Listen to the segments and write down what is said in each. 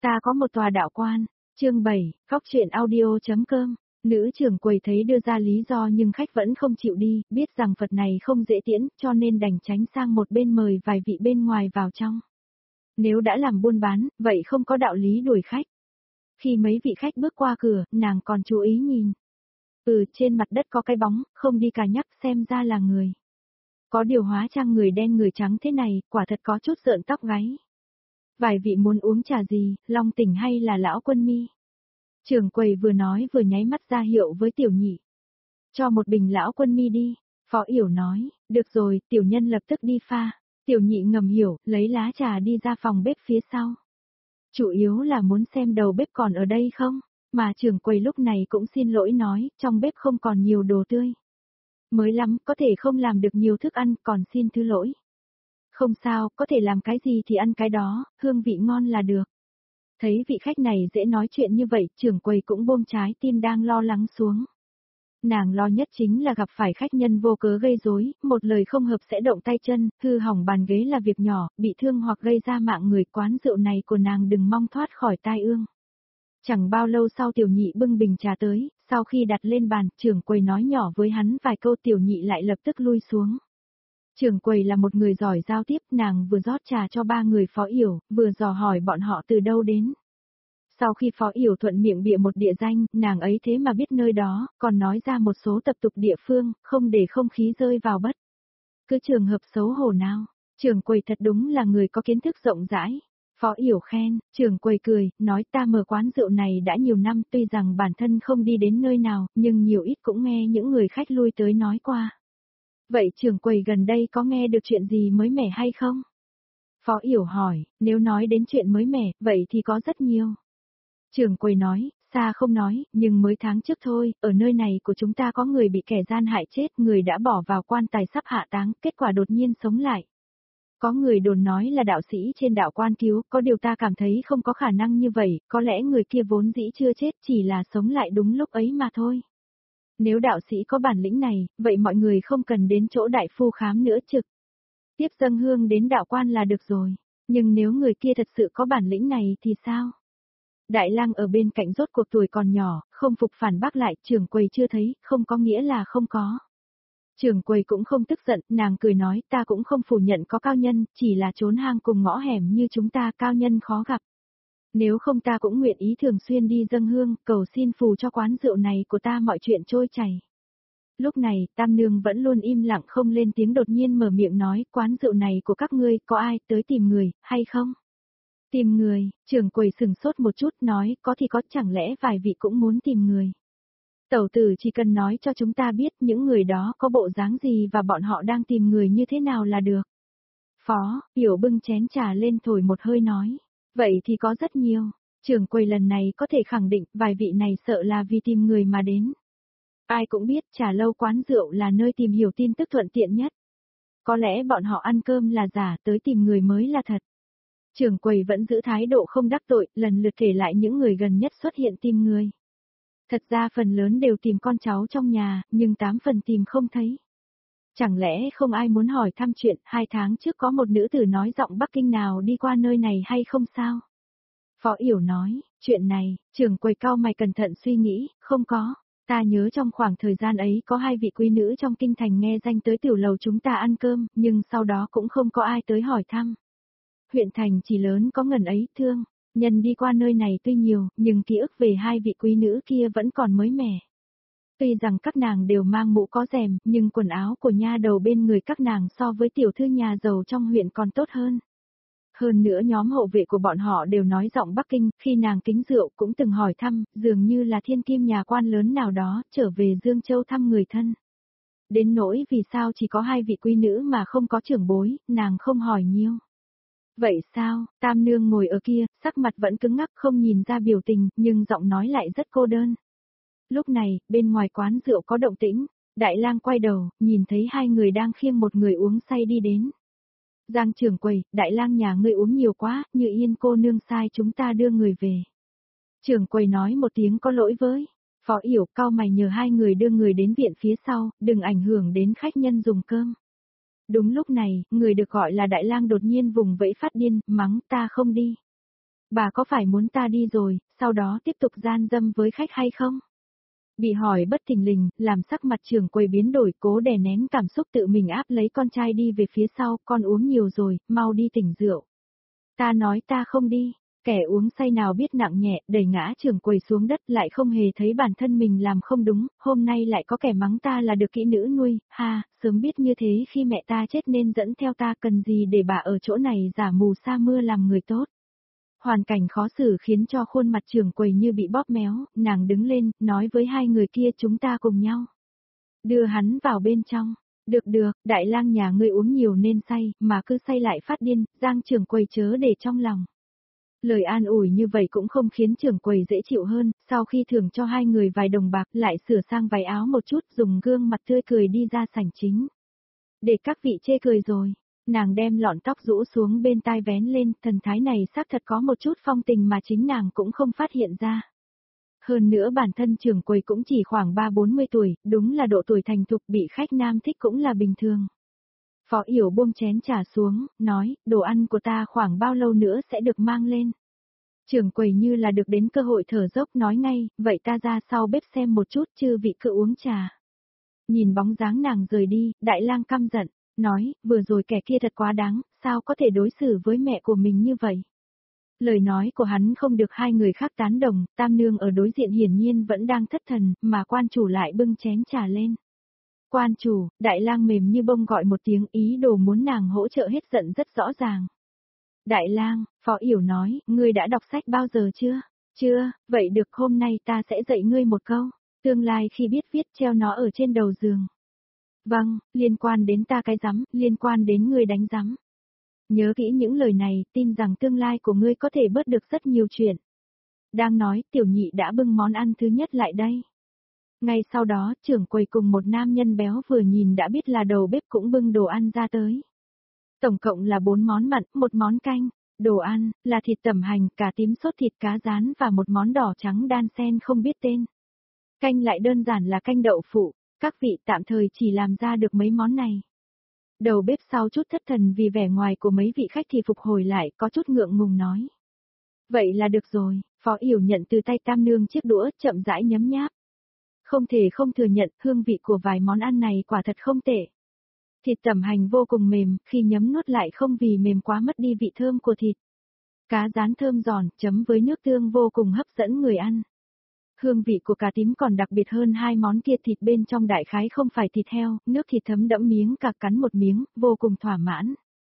Ta có một tòa đạo quan. Chương 7, Cóc truyện audio.com. Nữ trưởng quầy thấy đưa ra lý do nhưng khách vẫn không chịu đi, biết rằng Phật này không dễ tiễn, cho nên đành tránh sang một bên mời vài vị bên ngoài vào trong. Nếu đã làm buôn bán, vậy không có đạo lý đuổi khách. Khi mấy vị khách bước qua cửa, nàng còn chú ý nhìn. Trên mặt đất có cái bóng, không đi cả nhắc, xem ra là người. Có điều hóa trang người đen người trắng thế này, quả thật có chút rợn tóc gáy. Vài vị muốn uống trà gì, Long Tỉnh hay là Lão Quân Mi? Trưởng quầy vừa nói vừa nháy mắt ra hiệu với Tiểu Nhị. Cho một bình Lão Quân Mi đi. Phó Yểu nói, được rồi, tiểu nhân lập tức đi pha. Tiểu Nhị ngầm hiểu, lấy lá trà đi ra phòng bếp phía sau. Chủ yếu là muốn xem đầu bếp còn ở đây không, mà trưởng quầy lúc này cũng xin lỗi nói, trong bếp không còn nhiều đồ tươi. Mới lắm, có thể không làm được nhiều thức ăn, còn xin thứ lỗi. Không sao, có thể làm cái gì thì ăn cái đó, hương vị ngon là được. Thấy vị khách này dễ nói chuyện như vậy, trưởng quầy cũng buông trái tim đang lo lắng xuống. Nàng lo nhất chính là gặp phải khách nhân vô cớ gây rối, một lời không hợp sẽ động tay chân, hư hỏng bàn ghế là việc nhỏ, bị thương hoặc gây ra mạng người. Quán rượu này của nàng đừng mong thoát khỏi tai ương. Chẳng bao lâu sau Tiểu Nhị bưng bình trà tới, sau khi đặt lên bàn, trưởng quầy nói nhỏ với hắn vài câu, Tiểu Nhị lại lập tức lui xuống. Trưởng quầy là một người giỏi giao tiếp, nàng vừa rót trà cho ba người Phó Yểu, vừa dò hỏi bọn họ từ đâu đến. Sau khi Phó Yểu thuận miệng bịa một địa danh, nàng ấy thế mà biết nơi đó, còn nói ra một số tập tục địa phương, không để không khí rơi vào bất cứ trường hợp xấu hổ nào. Trưởng quầy thật đúng là người có kiến thức rộng rãi. Phó Yểu khen, trưởng quầy cười, nói ta mở quán rượu này đã nhiều năm, tuy rằng bản thân không đi đến nơi nào, nhưng nhiều ít cũng nghe những người khách lui tới nói qua. Vậy trưởng quầy gần đây có nghe được chuyện gì mới mẻ hay không? Phó Yểu hỏi, nếu nói đến chuyện mới mẻ, vậy thì có rất nhiều. Trưởng quầy nói, xa không nói, nhưng mới tháng trước thôi, ở nơi này của chúng ta có người bị kẻ gian hại chết, người đã bỏ vào quan tài sắp hạ táng, kết quả đột nhiên sống lại. Có người đồn nói là đạo sĩ trên đạo quan cứu, có điều ta cảm thấy không có khả năng như vậy, có lẽ người kia vốn dĩ chưa chết, chỉ là sống lại đúng lúc ấy mà thôi. Nếu đạo sĩ có bản lĩnh này, vậy mọi người không cần đến chỗ đại phu khám nữa, trực tiếp dâng hương đến đạo quan là được rồi. Nhưng nếu người kia thật sự có bản lĩnh này thì sao? Đại lang ở bên cạnh rốt cuộc tuổi còn nhỏ, không phục phản bác lại, trưởng quầy chưa thấy, không có nghĩa là không có. Trưởng quầy cũng không tức giận, nàng cười nói, ta cũng không phủ nhận có cao nhân, chỉ là trốn hang cùng ngõ hẻm như chúng ta, cao nhân khó gặp. Nếu không ta cũng nguyện ý thường xuyên đi dâng hương, cầu xin phù cho quán rượu này của ta mọi chuyện trôi chảy. Lúc này, Tam Nương vẫn luôn im lặng không lên tiếng, đột nhiên mở miệng nói, quán rượu này của các ngươi, có ai tới tìm người, hay không? Tìm người, trưởng quầy sừng sốt một chút nói, có thì có, chẳng lẽ vài vị cũng muốn tìm người? Tẩu tử chỉ cần nói cho chúng ta biết những người đó có bộ dáng gì và bọn họ đang tìm người như thế nào là được. Phó Yểu bưng chén trà lên thổi một hơi nói, vậy thì có rất nhiều. Trưởng quầy lần này có thể khẳng định vài vị này sợ là vì tìm người mà đến. Ai cũng biết trà lâu quán rượu là nơi tìm hiểu tin tức thuận tiện nhất. Có lẽ bọn họ ăn cơm là giả, tới tìm người mới là thật. Trưởng quầy vẫn giữ thái độ không đắc tội, lần lượt kể lại những người gần nhất xuất hiện tìm người. Thật ra phần lớn đều tìm con cháu trong nhà, nhưng 8 phần tìm không thấy. Chẳng lẽ không ai muốn hỏi thăm chuyện 2 tháng trước có một nữ tử nói giọng Bắc Kinh nào đi qua nơi này hay không sao? Phó Yểu nói, chuyện này, trưởng quầy cau mày cẩn thận suy nghĩ, không có. Ta nhớ trong khoảng thời gian ấy có 2 vị quý nữ trong kinh thành nghe danh tới tiểu lầu chúng ta ăn cơm, nhưng sau đó cũng không có ai tới hỏi thăm. Huyện thành chỉ lớn có ngần ấy, thương nhân đi qua nơi này tuy nhiều, nhưng ký ức về 2 vị quý nữ kia vẫn còn mới mẻ. Tuy rằng các nàng đều mang mũ có rèm, nhưng quần áo của nha đầu bên người các nàng so với tiểu thư nhà giàu trong huyện còn tốt hơn. Hơn nữa nhóm hộ vệ của bọn họ đều nói giọng Bắc Kinh, khi nàng kính rượu cũng từng hỏi thăm, dường như là thiên kim nhà quan lớn nào đó, trở về Dương Châu thăm người thân. Đến nỗi vì sao chỉ có 2 vị quý nữ mà không có trưởng bối, nàng không hỏi nhiều. Vậy sao? Tam Nương ngồi ở kia, sắc mặt vẫn cứng ngắc không nhìn ra biểu tình, nhưng giọng nói lại rất cô đơn. Lúc này, bên ngoài quán rượu có động tĩnh, Đại Lang quay đầu, nhìn thấy 2 người đang khiêng một người uống say đi đến. Giang trưởng quầy, Đại Lang nhà ngươi uống nhiều quá, Như Yên cô nương sai chúng ta đưa người về. Trưởng quầy nói một tiếng có lỗi với. Phó Yểu cau mày nhờ 2 người đưa người đến viện phía sau, đừng ảnh hưởng đến khách nhân dùng cơm. Đúng lúc này, người được gọi là Đại Lang đột nhiên vùng vẫy phát điên, mắng ta không đi. Bà có phải muốn ta đi rồi, sau đó tiếp tục gian dâm với khách hay không? Bị hỏi bất thình lình, làm sắc mặt trưởng quầy biến đổi, cố đè nén cảm xúc tự mình áp lấy con trai đi về phía sau, con uống nhiều rồi, mau đi tỉnh rượu. Ta nói ta không đi, kẻ uống say nào biết nặng nhẹ, đẩy ngã trưởng quầy xuống đất lại không hề thấy bản thân mình làm không đúng, hôm nay lại có kẻ mắng ta là được kỹ nữ nuôi, ha, sớm biết như thế khi mẹ ta chết nên dẫn theo ta cần gì để bà ở chỗ này giả mù sa mưa làm người tốt. Hoàn cảnh khó xử khiến cho khuôn mặt trưởng quầy như bị bóp méo, nàng đứng lên, nói với hai người kia chúng ta cùng nhau. Đưa hắn vào bên trong. Được được, đại lang nhà ngươi uống nhiều nên say, mà cứ say lại phát điên, Giang trưởng quầy chớ để trong lòng. Lời an ủi như vậy cũng không khiến trưởng quầy dễ chịu hơn, sau khi thưởng cho hai người vài đồng bạc lại sửa sang váy áo một chút dùng gương mặt tươi cười đi ra sảnh chính. Để các vị chê cười rồi. Nàng đem lọn tóc rũ xuống bên tai vén lên, thần thái này xác thật có một chút phong tình mà chính nàng cũng không phát hiện ra. Hơn nữa bản thân trưởng quầy cũng chỉ khoảng 3-40 tuổi, đúng là độ tuổi thành thục bị khách nam thích cũng là bình thường. Phó Yểu buông chén trà xuống, nói, đồ ăn của ta khoảng bao lâu nữa sẽ được mang lên. Trưởng quầy như là được đến cơ hội thở dốc nói ngay, vậy ta ra sau bếp xem một chút chư vị cứ uống trà. Nhìn bóng dáng nàng rời đi, đại lang căm giận. Nói, vừa rồi kẻ kia thật quá đáng, sao có thể đối xử với mẹ của mình như vậy? Lời nói của hắn không được hai người khác tán đồng, tam nương ở đối diện hiển nhiên vẫn đang thất thần, mà quan chủ lại bưng chén trà lên. Quan chủ, đại lang mềm như bông gọi một tiếng ý đồ muốn nàng hỗ trợ hết giận rất rõ ràng. Đại lang, Phó Yểu nói, ngươi đã đọc sách bao giờ chưa? Chưa, vậy được hôm nay ta sẽ dạy ngươi một câu, tương lai khi biết viết treo nó ở trên đầu giường. Vâng, liên quan đến ta cái rắm, liên quan đến ngươi đánh rắm. Nhớ kỹ những lời này, tin rằng tương lai của ngươi có thể bớt được rất nhiều chuyện. Đang nói, tiểu nhị đã bưng món ăn thứ nhất lại đây. Ngay sau đó, trưởng quầy cùng một nam nhân béo vừa nhìn đã biết là đầu bếp cũng bưng đồ ăn ra tới. Tổng cộng là 4 món mặn, một món canh. Đồ ăn, là thịt tẩm hành, cà tím sốt thịt cá rán và một món đỏ trắng đan sen không biết tên. Canh lại đơn giản là canh đậu phụ. Các vị tạm thời chỉ làm ra được mấy món này. Đầu bếp sau chút thất thần vì vẻ ngoài của mấy vị khách thì phục hồi lại có chút ngượng ngùng nói. Vậy là được rồi, Phó Yểu nhận từ tay tam nương chiếc đũa chậm rãi nhấm nháp. Không thể không thừa nhận hương vị của vài món ăn này quả thật không tệ. Thịt tẩm hành vô cùng mềm, khi nhấm nuốt lại không vì mềm quá mất đi vị thơm của thịt. Cá rán thơm giòn, chấm với nước tương vô cùng hấp dẫn người ăn. Hương vị của cà tím còn đặc biệt hơn hai món kia, thịt bên trong đại khái không phải thịt heo, nước thịt thấm đẫm miếng cà cắn một miếng, vô cùng thỏa mãn.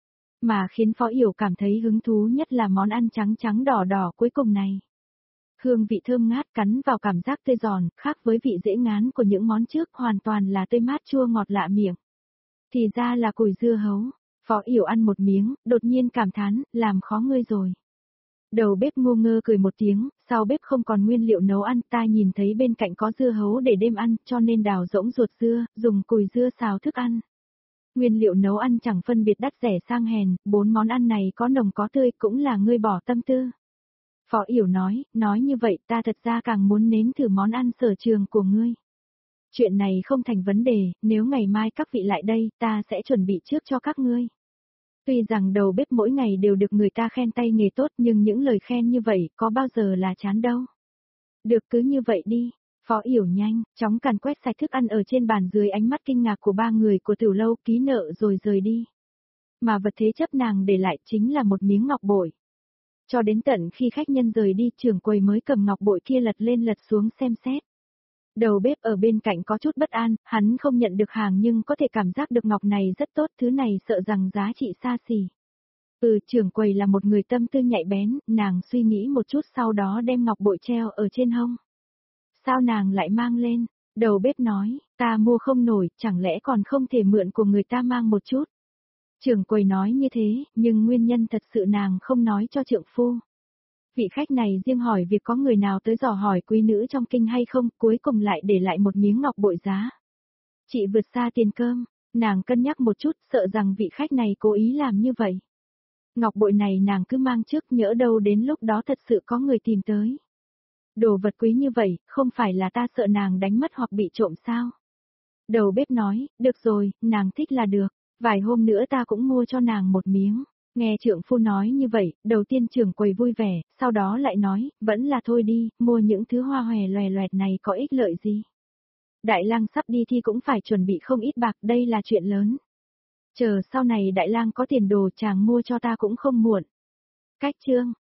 Mà khiến Phó Yểu cảm thấy hứng thú nhất là món ăn trắng trắng đỏ đỏ cuối cùng này. Hương vị thơm ngát cắn vào cảm giác tươi giòn, khác với vị dễ ngán của những món trước hoàn toàn là tươi mát chua ngọt lạ miệng. Thì ra là củi dưa hấu. Phó Yểu ăn một miếng, đột nhiên cảm thán, làm khó ngươi rồi. Đầu bếp ngu ngơ cười một tiếng, sau bếp không còn nguyên liệu nấu ăn, ta nhìn thấy bên cạnh có dưa hấu để đêm ăn, cho nên đào rỗng ruột dưa, dùng củi dưa xào thức ăn. Nguyên liệu nấu ăn chẳng phân biệt đắt rẻ sang hèn, 4 món ăn này có nồng có tươi cũng là ngươi bỏ tâm tư. Phó Yểu nói như vậy ta thật ra càng muốn nếm thử món ăn sở trường của ngươi. Chuyện này không thành vấn đề, nếu ngày mai các vị lại đây, ta sẽ chuẩn bị trước cho các ngươi. Tuy rằng đầu bếp mỗi ngày đều được người ta khen tay nghề tốt nhưng những lời khen như vậy có bao giờ là chán đâu. Được cứ như vậy đi. Phó Yểu nhanh, chóng càn quét sạch thức ăn ở trên bàn dưới ánh mắt kinh ngạc của ba người của Tiểu Lâu, ký nợ rồi rời đi. Mà vật thế chấp nàng để lại chính là một miếng ngọc bội. Cho đến tận khi khách nhân rời đi, trưởng quầy mới cầm ngọc bội kia lật lên lật xuống xem xét. Đầu bếp ở bên cạnh có chút bất an, hắn không nhận được hàng nhưng có thể cảm giác được ngọc này rất tốt, thứ này sợ rằng giá trị xa xỉ. Trưởng quầy là một người tâm tư nhạy bén, nàng suy nghĩ một chút sau đó đem ngọc bội treo ở trên hông. Sao nàng lại mang lên? Đầu bếp nói, ta mua không nổi, chẳng lẽ còn không thể mượn của người ta mang một chút. Trưởng quầy nói như thế, nhưng nguyên nhân thật sự nàng không nói cho trượng phu. Vị khách này riêng hỏi việc có người nào tới dò hỏi quý nữ trong kinh hay không, cuối cùng lại để lại một miếng ngọc bội giá. Chị vượt xa tiền cơm, nàng cân nhắc một chút, sợ rằng vị khách này cố ý làm như vậy. Ngọc bội này nàng cứ mang trước, nhỡ đâu đến lúc đó thật sự có người tìm tới. Đồ vật quý như vậy, không phải là ta sợ nàng đánh mất hoặc bị trộm sao? Đầu bếp nói, được rồi, nàng thích là được, vài hôm nữa ta cũng mua cho nàng một miếng. Nghe trượng phu nói như vậy, đầu tiên trưởng quầy vui vẻ, sau đó lại nói, vẫn là thôi đi, mua những thứ hoa hòe loè loẹt này có ích lợi gì. Đại lang sắp đi thi cũng phải chuẩn bị không ít bạc, đây là chuyện lớn. Chờ sau này đại lang có tiền đồ chàng mua cho ta cũng không muộn. Cách chương